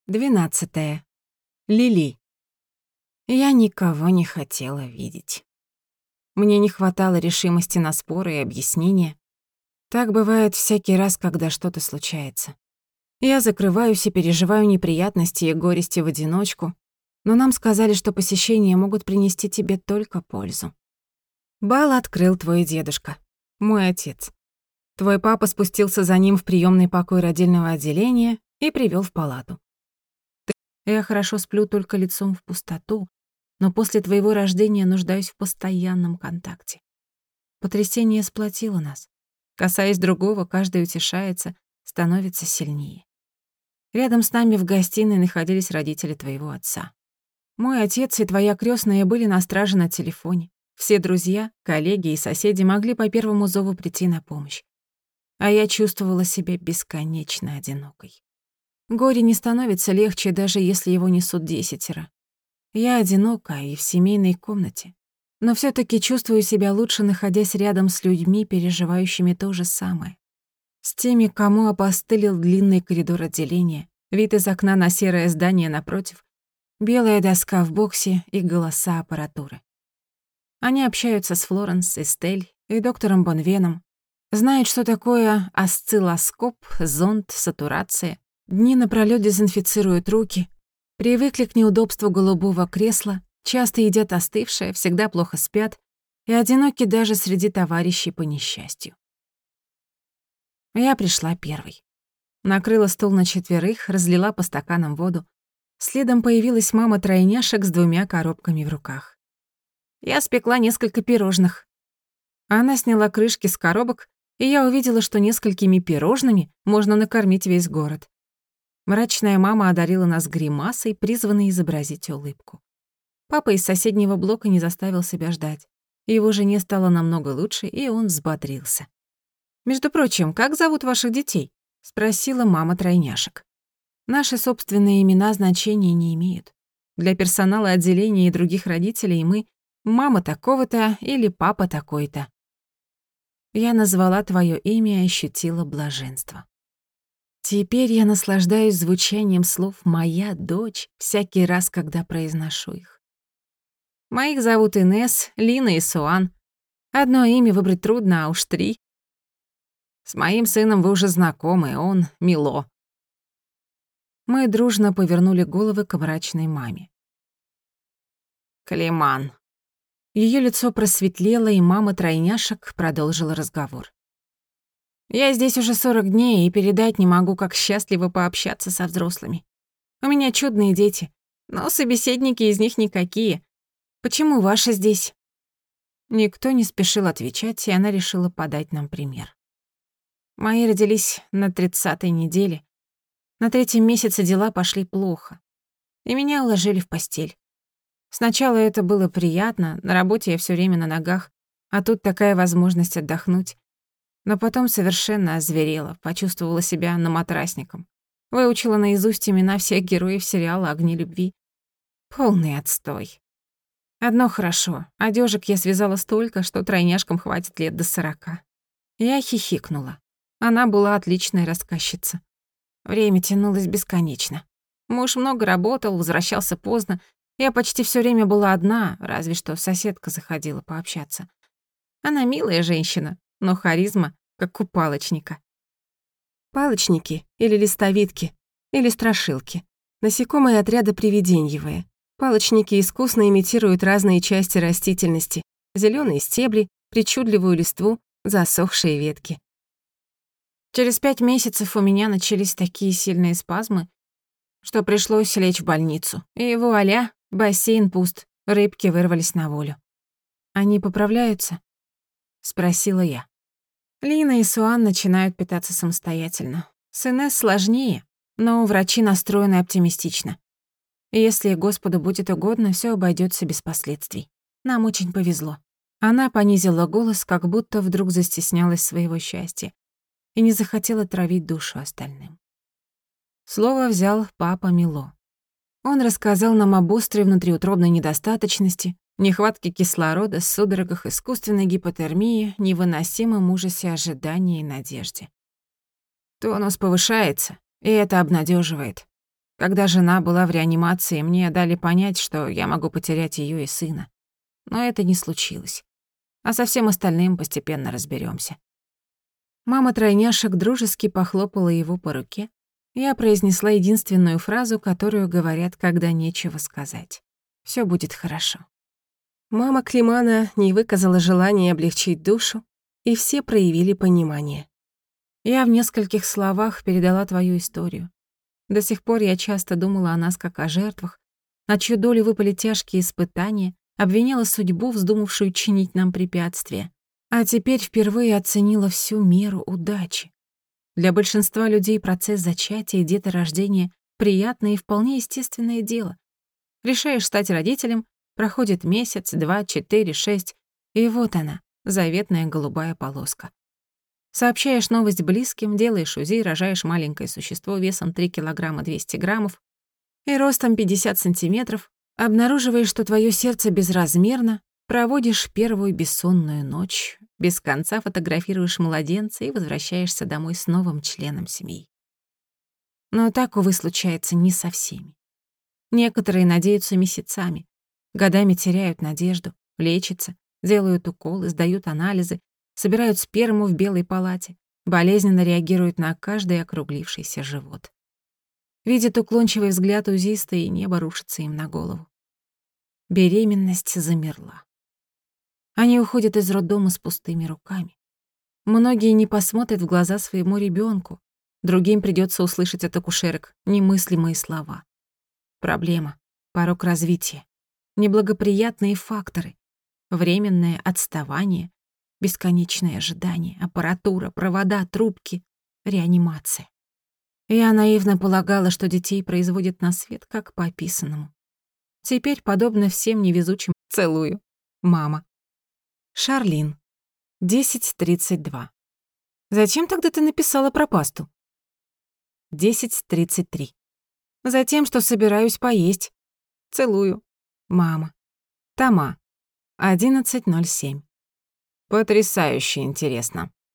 12. Лили. Я никого не хотела видеть. Мне не хватало решимости на споры и объяснения. Так бывает всякий раз, когда что-то случается. Я закрываюсь и переживаю неприятности и горести в одиночку, но нам сказали, что посещения могут принести тебе только пользу. Бал открыл твой дедушка, мой отец. Твой папа спустился за ним в приёмный покой родильного отделения и привёл в палату. Я хорошо сплю только лицом в пустоту, но после твоего рождения нуждаюсь в постоянном контакте. Потрясение сплотило нас. Касаясь другого, каждый утешается, становится сильнее. Рядом с нами в гостиной находились родители твоего отца. Мой отец и твоя крестная были на страже на телефоне. Все друзья, коллеги и соседи могли по первому зову прийти на помощь. А я чувствовала себя бесконечно одинокой. Горе не становится легче, даже если его несут 10. Я одинока и в семейной комнате, но всё-таки чувствую себя лучше, находясь рядом с людьми, переживающими то же самое. С теми, кому опостылил длинный коридор отделения, вид из окна на серое здание напротив, белая доска в боксе и голоса аппаратуры. Они общаются с Флоренс, Эстель и доктором Бонвеном, знают, что такое осциллоскоп, зонд, сатурация, дни напролёт дезинфицируют руки, привыкли к неудобству голубого кресла, часто едят остывшее, всегда плохо спят и одиноки даже среди товарищей по несчастью. Я пришла первой. Накрыла стол на 4, разлила по стаканам воду. Следом появилась мама тройняшек с 2 коробками в руках. Я спекла несколько пирожных. Она сняла крышки с коробок, и я увидела, что несколькими пирожными можно накормить весь город. Мрачная мама одарила нас гримасой, призванной изобразить улыбку. Папа из соседнего блока не заставил себя ждать. Его жене стало намного лучше, и он взбодрился. «Между прочим, как зовут ваших детей?» — спросила мама тройняшек. Наши собственные имена значения не имеют. Для персонала отделения и других родителей мы — мама такого-то или папа такой-то. Я назвала твоё имя и ощутила блаженство. Теперь я наслаждаюсь звучанием слов «моя дочь» всякий раз, когда произношу их. Моих зовут Инесс, Лина и Суан. Одно имя выбрать трудно, а уж 3. С моим сыном вы уже знакомы, он Мило. Мы дружно повернули головы к мрачной маме. Калиман. Её лицо просветлело, и мама тройняшек продолжила разговор. Я здесь уже 40 дней и передать не могу, как счастливо пообщаться со взрослыми. У меня чудные дети, но собеседники из них никакие. Почему ваши здесь? Никто не спешил отвечать, и она решила подать нам пример. Мои родились на 30-й неделе. На 3-м месяце дела пошли плохо, и меня уложили в постель. Сначала это было приятно, на работе я всё время на ногах, а тут такая возможность отдохнуть. Но потом совершенно озверела, почувствовала себя наматрасником. Выучила наизусть имена всех героев сериала «Огни любви». Полный отстой. Одно хорошо, одежек я связала столько, что тройняшкам хватит лет до 40. Я хихикнула. Она была отличная рассказчица. Время тянулось бесконечно. Муж много работал, возвращался поздно. Я почти всё время была одна, разве что соседка заходила пообщаться. Она милая женщина, но харизма, как у палочника. Палочники или листовидки, или страшилки. Насекомые отряда привиденьевые. Палочники искусно имитируют разные части растительности. Зелёные стебли, причудливую листву, засохшие ветки. Через 5 месяцев у меня начались такие сильные спазмы, что пришлось лечь в больницу. И вуаля, бассейн пуст, рыбки вырвались на волю. «Они поправляются?» — спросила я. Лина и Суан начинают питаться самостоятельно. С Инесс сложнее, но врачи настроены оптимистично. Если Господу будет угодно, всё обойдётся без последствий. Нам очень повезло. Она понизила голос, как будто вдруг застеснялась своего счастья и не захотела травить душу остальным. Слово взял папа Мило. Он рассказал нам об острой внутриутробной недостаточности, нехватке кислорода, судорогах, искусственной гипотермии, невыносимом ужасе ожидания и надежде. Тонус повышается, и это обнадеживает. Когда жена была в реанимации, мне дали понять, что я могу потерять её и сына. Но это не случилось. А со всем остальным постепенно разберёмся. Мама тройняшек дружески похлопала его по руке. Я произнесла единственную фразу, которую говорят, когда нечего сказать. «Всё будет хорошо». Мама Климана не выказала желания облегчить душу, и все проявили понимание. Я в нескольких словах передала твою историю. До сих пор я часто думала о нас как о жертвах, на чью долю выпали тяжкие испытания, обвиняла судьбу, вздумавшую чинить нам препятствия. А теперь впервые оценила всю меру удачи. Для большинства людей процесс зачатия и деторождения — приятное и вполне естественное дело. Решаешь стать родителем, проходит месяц, 2, 4, 6, и вот она, заветная голубая полоска. Сообщаешь новость близким, делаешь УЗИ, рожаешь маленькое существо весом 3 килограмма 200 граммов и ростом 50 сантиметров, обнаруживаешь, что твое сердце безразмерно, проводишь первую бессонную ночь, без конца фотографируешь младенца и возвращаешься домой с новым членом семьи. Но так, увы, случается не со всеми. Некоторые надеются месяцами, годами теряют надежду, лечатся, делают уколы, сдают анализы, собирают сперму в белой палате, болезненно реагируют на каждый округлившийся живот. Видят уклончивый взгляд УЗИста, и небо рушится им на голову. Беременность замерла. Они уходят из роддома с пустыми руками. Многие не посмотрят в глаза своему ребёнку, другим придётся услышать от акушерок немыслимые слова. Проблема, порог развития, неблагоприятные факторы, временное отставание, бесконечное ожидание, аппаратура, провода, трубки, реанимация. Я наивно полагала, что детей производят на свет как по описанному. Теперь, подобно всем невезучим, целую. Мама. Шарлин. 10:32. Зачем тогда ты написала про пасту? 10:33. Затем, что собираюсь поесть. Целую. Мама. Тома. 11:07. Потрясающе интересно.